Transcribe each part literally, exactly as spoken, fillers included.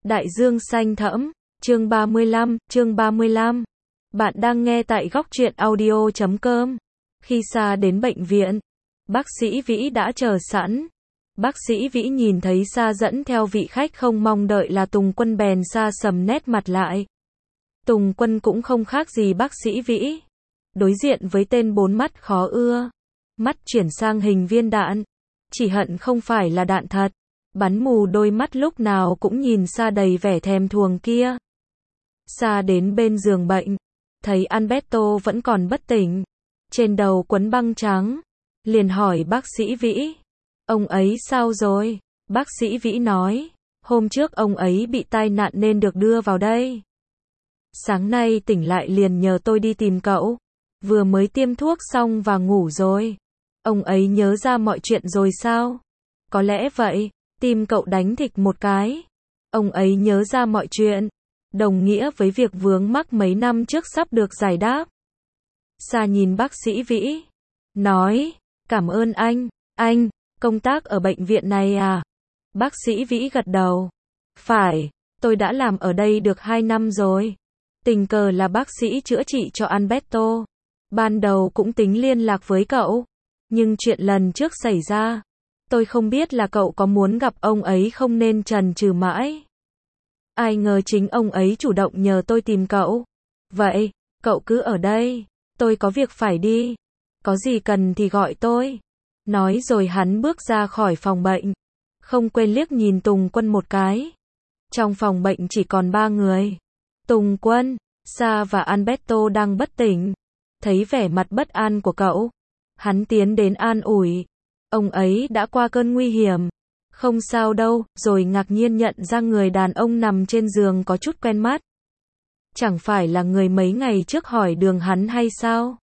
Đại dương xanh thẫm, chương ba mươi lăm, chương ba mươi lăm. Bạn đang nghe tại góc truyện audio chấm com. Khi Sa đến bệnh viện, bác sĩ Vĩ đã chờ sẵn. Bác sĩ Vĩ nhìn thấy Sa dẫn theo vị khách không mong đợi là Tùng Quân bèn sa sầm nét mặt lại. Tùng Quân cũng không khác gì bác sĩ Vĩ. Đối diện với tên bốn mắt khó ưa. Mắt chuyển sang hình viên đạn. Chỉ hận không phải là đạn thật. Bắn mù đôi mắt lúc nào cũng nhìn Sa đầy vẻ thèm thuồng kia. Sa đến bên giường bệnh. Thấy Alberto vẫn còn bất tỉnh. Trên đầu quấn băng trắng. Liền hỏi bác sĩ Vĩ. Ông ấy sao rồi? Bác sĩ Vĩ nói. Hôm trước ông ấy bị tai nạn nên được đưa vào đây. Sáng nay tỉnh lại liền nhờ tôi đi tìm cậu. Vừa mới tiêm thuốc xong và ngủ rồi. Ông ấy nhớ ra mọi chuyện rồi sao? Có lẽ vậy. Tim cậu đánh thịch một cái. Ông ấy nhớ ra mọi chuyện. Đồng nghĩa với việc vướng mắc mấy năm trước sắp được giải đáp. Sa nhìn bác sĩ Vĩ. Nói. Cảm ơn anh. Anh, công tác ở bệnh viện này à? Bác sĩ Vĩ gật đầu. Phải, tôi đã làm ở đây được hai năm rồi. Tình cờ là bác sĩ chữa trị cho Alberto. Ban đầu cũng tính liên lạc với cậu. Nhưng chuyện lần trước xảy ra. Tôi không biết là cậu có muốn gặp ông ấy không nên chần chừ mãi. Ai ngờ chính ông ấy chủ động nhờ tôi tìm cậu. Vậy, cậu cứ ở đây. Tôi có việc phải đi. Có gì cần thì gọi tôi. Nói rồi hắn bước ra khỏi phòng bệnh. Không quên liếc nhìn Tùng Quân một cái. Trong phòng bệnh chỉ còn ba người. Tùng Quân, Sa và Alberto đang bất tỉnh. Thấy vẻ mặt bất an của cậu. Hắn tiến đến an ủi. Ông ấy đã qua cơn nguy hiểm. Không sao đâu, rồi ngạc nhiên nhận ra người đàn ông nằm trên giường có chút quen mắt. Chẳng phải là người mấy ngày trước hỏi đường hắn hay sao?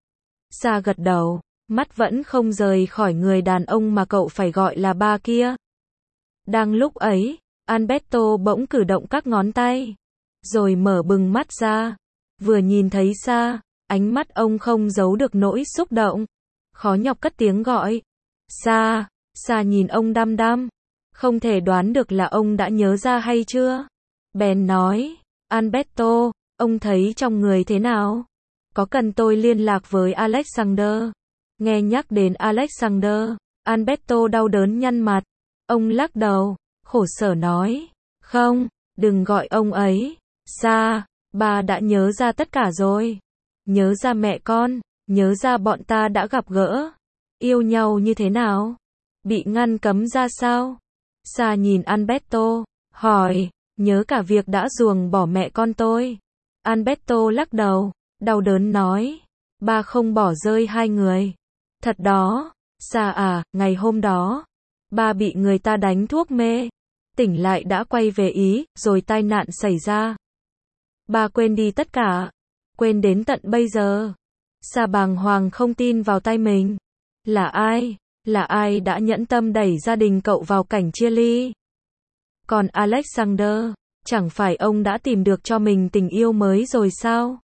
Sa gật đầu, mắt vẫn không rời khỏi người đàn ông mà cậu phải gọi là ba kia. Đang lúc ấy, Alberto bỗng cử động các ngón tay. Rồi mở bừng mắt ra. Vừa nhìn thấy Sa, ánh mắt ông không giấu được nỗi xúc động. Khó nhọc cất tiếng gọi. Sa, Sa nhìn ông đăm đăm. Không thể đoán được là ông đã nhớ ra hay chưa. Bèn nói, Alberto, ông thấy trong người thế nào? Có cần tôi liên lạc với Alexander? Nghe nhắc đến Alexander, Alberto đau đớn nhăn mặt. Ông lắc đầu, khổ sở nói, không, đừng gọi ông ấy. Sa, bà đã nhớ ra tất cả rồi. Nhớ ra mẹ con, nhớ ra bọn ta đã gặp gỡ. Yêu nhau như thế nào? Bị ngăn cấm ra sao? Sa nhìn Alberto, hỏi, nhớ cả việc đã ruồng bỏ mẹ con tôi. Alberto lắc đầu, đau đớn nói, ba không bỏ rơi hai người. Thật đó, Sa à, ngày hôm đó, ba bị người ta đánh thuốc mê. Tỉnh lại đã quay về Ý, rồi tai nạn xảy ra. Ba quên đi tất cả. Quên đến tận bây giờ. Sa bàng hoàng không tin vào tay mình. Là ai? Là ai đã nhẫn tâm đẩy gia đình cậu vào cảnh chia ly? Còn Alexander, chẳng phải ông đã tìm được cho mình tình yêu mới rồi sao?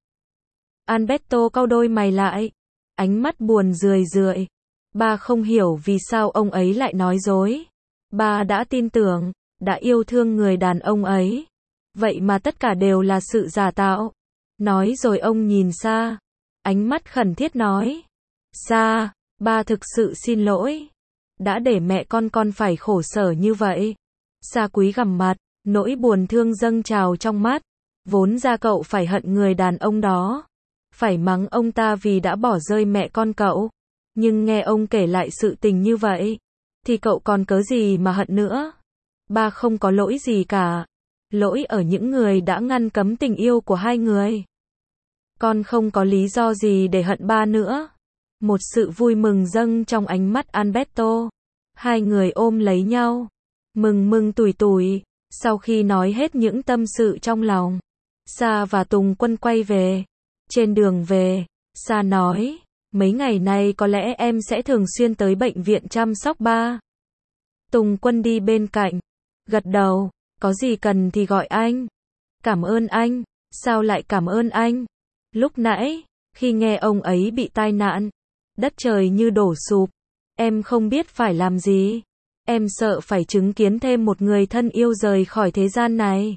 Alberto cau đôi mày lại, ánh mắt buồn rười rượi. Ba không hiểu vì sao ông ấy lại nói dối. Ba đã tin tưởng, đã yêu thương người đàn ông ấy. Vậy mà tất cả đều là sự giả tạo. Nói rồi ông nhìn Sa, ánh mắt khẩn thiết nói. Sa, ba thực sự xin lỗi. Đã để mẹ con con phải khổ sở như vậy. Sa cúi gằm mặt, nỗi buồn thương dâng trào trong mắt. Vốn ra cậu phải hận người đàn ông đó. Phải mắng ông ta vì đã bỏ rơi mẹ con cậu. Nhưng nghe ông kể lại sự tình như vậy, thì cậu còn cớ gì mà hận nữa. Ba không có lỗi gì cả. Lỗi ở những người đã ngăn cấm tình yêu của hai người. Con không có lý do gì để hận ba nữa. Một sự vui mừng dâng trong ánh mắt Alberto. Hai người ôm lấy nhau. Mừng mừng tủi tủi. Sau khi nói hết những tâm sự trong lòng, Sa và Tùng Quân quay về. Trên đường về, Sa nói, mấy ngày nay có lẽ em sẽ thường xuyên tới bệnh viện chăm sóc ba. Tùng Quân đi bên cạnh. Gật đầu, có gì cần thì gọi anh. Cảm ơn anh. Sao lại cảm ơn anh? Lúc nãy, khi nghe ông ấy bị tai nạn, đất trời như đổ sụp. Em không biết phải làm gì. Em sợ phải chứng kiến thêm một người thân yêu rời khỏi thế gian này.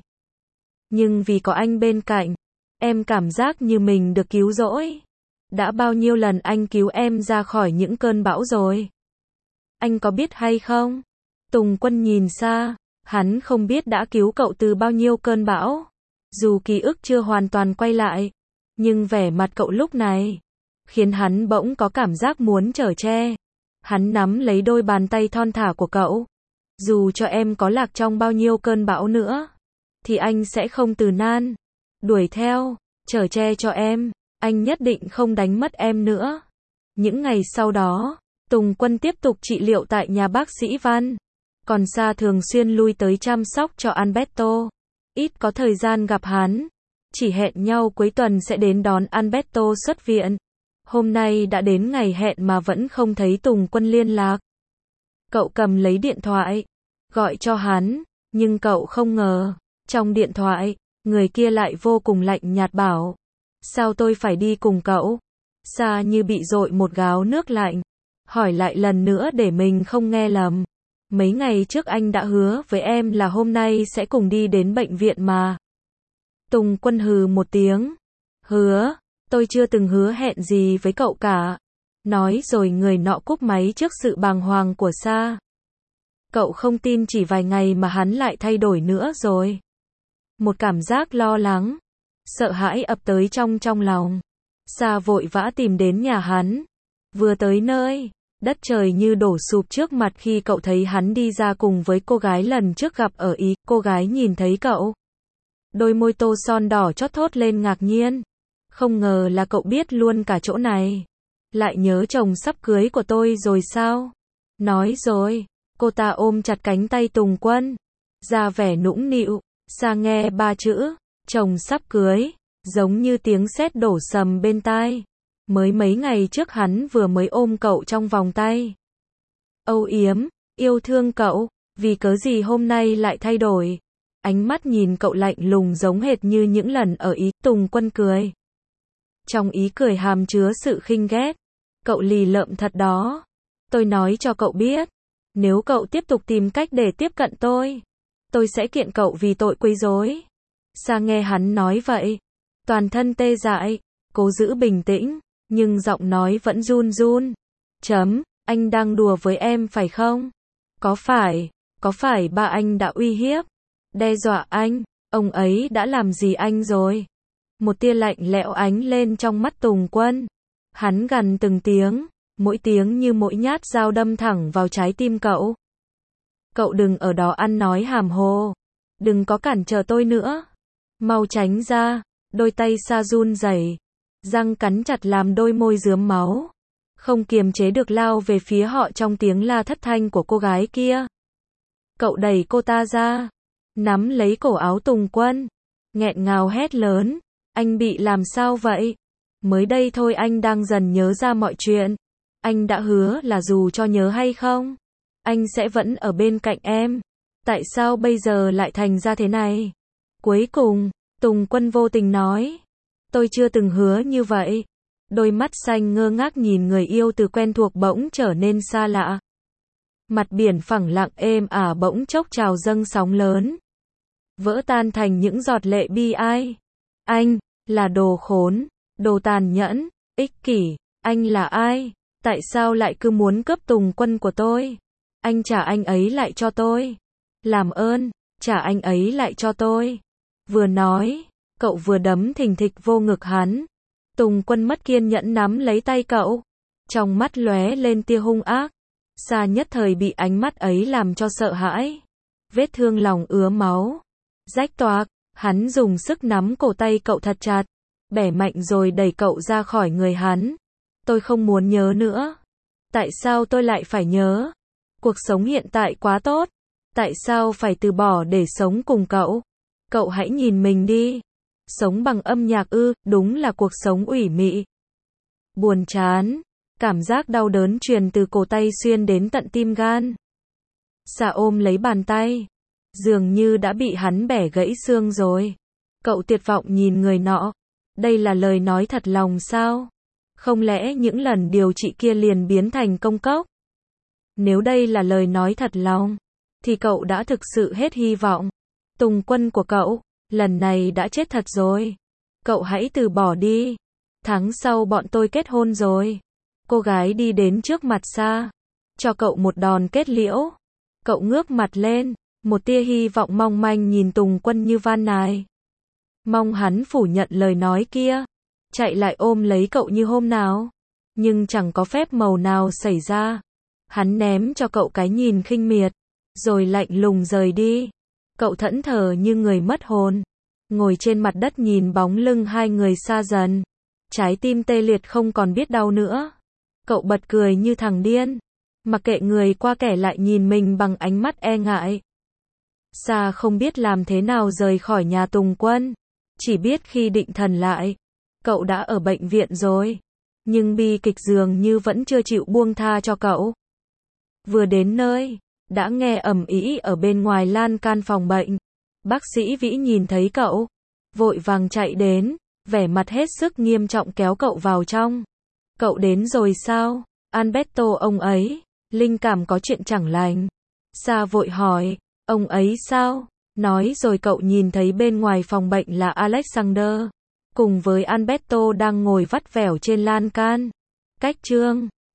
Nhưng vì có anh bên cạnh, em cảm giác như mình được cứu rỗi. Đã bao nhiêu lần anh cứu em ra khỏi những cơn bão rồi. Anh có biết hay không? Tùng Quân nhìn xa, hắn không biết đã cứu cậu từ bao nhiêu cơn bão. Dù ký ức chưa hoàn toàn quay lại, nhưng vẻ mặt cậu lúc này khiến hắn bỗng có cảm giác muốn chở che. Hắn nắm lấy đôi bàn tay thon thả của cậu. Dù cho em có lạc trong bao nhiêu cơn bão nữa, thì anh sẽ không từ nan, đuổi theo, chở che cho em. Anh nhất định không đánh mất em nữa. Những ngày sau đó, Tùng Quân tiếp tục trị liệu tại nhà bác sĩ Văn. Còn Sa thường xuyên lui tới chăm sóc cho Alberto. Ít có thời gian gặp hắn. Chỉ hẹn nhau cuối tuần sẽ đến đón Alberto xuất viện. Hôm nay đã đến ngày hẹn mà vẫn không thấy Tùng Quân liên lạc. Cậu cầm lấy điện thoại, gọi cho hắn, nhưng cậu không ngờ, trong điện thoại, người kia lại vô cùng lạnh nhạt bảo: sao tôi phải đi cùng cậu? Sa như bị dội một gáo nước lạnh, hỏi lại lần nữa để mình không nghe lầm. Mấy ngày trước anh đã hứa với em là hôm nay sẽ cùng đi đến bệnh viện mà. Tùng Quân hừ một tiếng. Hứa? Tôi chưa từng hứa hẹn gì với cậu cả. Nói rồi người nọ cúp máy trước sự bàng hoàng của Sa. Cậu không tin chỉ vài ngày mà hắn lại thay đổi nữa rồi. Một cảm giác lo lắng, sợ hãi ập tới trong trong lòng. Sa vội vã tìm đến nhà hắn. Vừa tới nơi, đất trời như đổ sụp trước mặt khi cậu thấy hắn đi ra cùng với cô gái lần trước gặp ở Ý. Cô gái nhìn thấy cậu, đôi môi tô son đỏ chót thốt lên ngạc nhiên. Không ngờ là cậu biết luôn cả chỗ này. Lại nhớ chồng sắp cưới của tôi rồi sao? Nói rồi. Cô ta ôm chặt cánh tay Tùng Quân, ra vẻ nũng nịu. Sa nghe ba chữ chồng sắp cưới giống như tiếng sét đổ sầm bên tai. Mới mấy ngày trước hắn vừa mới ôm cậu trong vòng tay, âu yếm, yêu thương cậu. Vì cớ gì hôm nay lại thay đổi? Ánh mắt nhìn cậu lạnh lùng giống hệt như những lần ở Ý. Tùng Quân cười. Trong ý cười hàm chứa sự khinh ghét. Cậu lì lợm thật đó. Tôi nói cho cậu biết, nếu cậu tiếp tục tìm cách để tiếp cận tôi, tôi sẽ kiện cậu vì tội quấy rối. Sa nghe hắn nói vậy, toàn thân tê dại, cố giữ bình tĩnh, nhưng giọng nói vẫn run run. Chấm, anh đang đùa với em phải không? Có phải, có phải ba anh đã uy hiếp, đe dọa anh? Ông ấy đã làm gì anh rồi? Một tia lạnh lẽo ánh lên trong mắt Tùng Quân. Hắn gằn từng tiếng, mỗi tiếng như mỗi nhát dao đâm thẳng vào trái tim cậu. Cậu đừng ở đó ăn nói hàm hồ. Đừng có cản trở tôi nữa. Mau tránh ra. Đôi tay Sa run rẩy, răng cắn chặt làm đôi môi rướm máu. Không kiềm chế được lao về phía họ trong tiếng la thất thanh của cô gái kia. Cậu đẩy cô ta ra, nắm lấy cổ áo Tùng Quân, nghẹn ngào hét lớn. Anh bị làm sao vậy? Mới đây thôi anh đang dần nhớ ra mọi chuyện. Anh đã hứa là dù cho nhớ hay không, anh sẽ vẫn ở bên cạnh em. Tại sao bây giờ lại thành ra thế này? Cuối cùng, Tùng Quân vô tình nói. Tôi chưa từng hứa như vậy. Đôi mắt xanh ngơ ngác nhìn người yêu từ quen thuộc bỗng trở nên xa lạ. Mặt biển phẳng lặng êm ả bỗng chốc trào dâng sóng lớn, vỡ tan thành những giọt lệ bi ai. Anh, là đồ khốn, đồ tàn nhẫn, ích kỷ. Anh là ai? Tại sao lại cứ muốn cướp Tùng Quân của tôi? Anh trả anh ấy lại cho tôi. Làm ơn, trả anh ấy lại cho tôi. Vừa nói, cậu vừa đấm thình thịch vô ngực hắn. Tùng Quân mất kiên nhẫn nắm lấy tay cậu, trong mắt lóe lên tia hung ác. Sa nhất thời bị ánh mắt ấy làm cho sợ hãi. Vết thương lòng ứa máu, rách toạc. Hắn dùng sức nắm cổ tay cậu thật chặt, bẻ mạnh rồi đẩy cậu ra khỏi người hắn. Tôi không muốn nhớ nữa. Tại sao tôi lại phải nhớ? Cuộc sống hiện tại quá tốt. Tại sao phải từ bỏ để sống cùng cậu? Cậu hãy nhìn mình đi. Sống bằng âm nhạc ư? Đúng là cuộc sống ủy mị. Buồn chán. Cảm giác đau đớn truyền từ cổ tay xuyên đến tận tim gan. Sa ôm lấy bàn tay, dường như đã bị hắn bẻ gãy xương rồi. Cậu tuyệt vọng nhìn người nọ. Đây là lời nói thật lòng sao? Không lẽ những lần điều trị kia liền biến thành công cốc? Nếu đây là lời nói thật lòng, thì cậu đã thực sự hết hy vọng. Tùng Quân của cậu, lần này đã chết thật rồi. Cậu hãy từ bỏ đi. Tháng sau bọn tôi kết hôn rồi. Cô gái đi đến trước mặt Sa, cho cậu một đòn kết liễu. Cậu ngước mặt lên, một tia hy vọng mong manh nhìn Tùng Quân như van nài. Mong hắn phủ nhận lời nói kia, chạy lại ôm lấy cậu như hôm nào. Nhưng chẳng có phép màu nào xảy ra. Hắn ném cho cậu cái nhìn khinh miệt, rồi lạnh lùng rời đi. Cậu thẫn thờ như người mất hồn, ngồi trên mặt đất nhìn bóng lưng hai người xa dần. Trái tim tê liệt không còn biết đau nữa. Cậu bật cười như thằng điên, mặc kệ người qua kẻ lại nhìn mình bằng ánh mắt e ngại. Sa không biết làm thế nào rời khỏi nhà Tùng Quân, chỉ biết khi định thần lại, cậu đã ở bệnh viện rồi. Nhưng bi kịch dường như vẫn chưa chịu buông tha cho cậu. Vừa đến nơi, đã nghe ầm ĩ ở bên ngoài lan can phòng bệnh. Bác sĩ Vĩ nhìn thấy cậu, vội vàng chạy đến, vẻ mặt hết sức nghiêm trọng kéo cậu vào trong. Cậu đến rồi sao? Alberto ông ấy, linh cảm có chuyện chẳng lành. Sa vội hỏi, ông ấy sao? Nói rồi cậu nhìn thấy bên ngoài phòng bệnh là Alexander, cùng với Alberto đang ngồi vắt vẻo trên lan can. Cách chương